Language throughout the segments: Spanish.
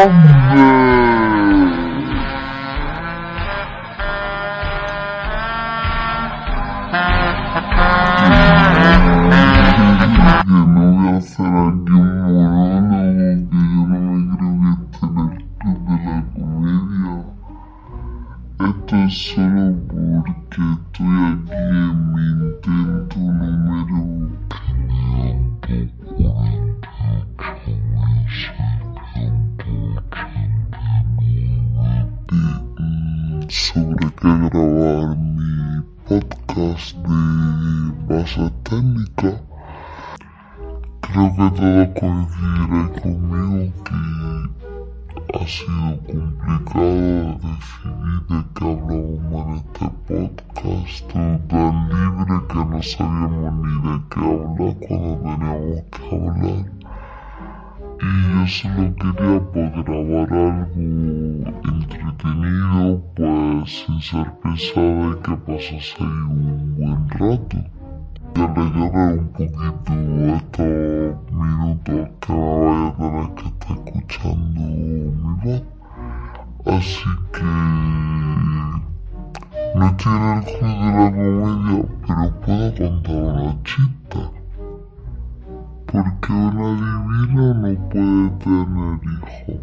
voy a hacer aquí un monólogo que yo no me creo que esté en el club de la comedia. Esto es solo porque estoy aquí en mi intento número sobre qué grabar mi podcast de base técnica. Creo que todos coincidiréis conmigo que ha sido complicado decidir de qué hablábamos en este podcast, todo tan libre que no sabíamos ni de qué hablar cuando teníamos que hablar. Y yo solo quería pues grabar algo entretenido, pues sin ser pesado y que pasase ahí un buen rato. Que rellenar un poquito estos minutos que me vaya a tener que estar escuchando mi voz. Así que no estoy en el club de la comedia, pero puedo contar una chista. Porque una divina no puede tener hijos.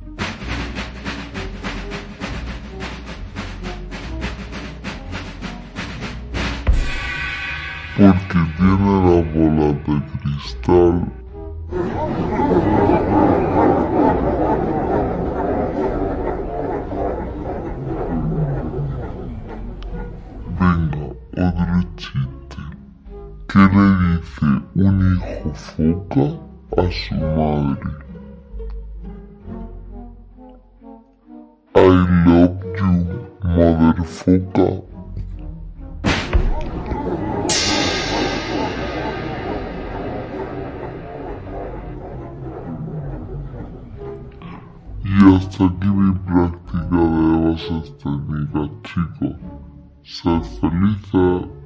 Porque tiene las bolas de cristal. Venga, otro chiste. ¿Qué le dice un hijo foca a su madre? I love you, mother foca. Y hasta aquí mi práctica de bases técnicas, chicos. Sed felices.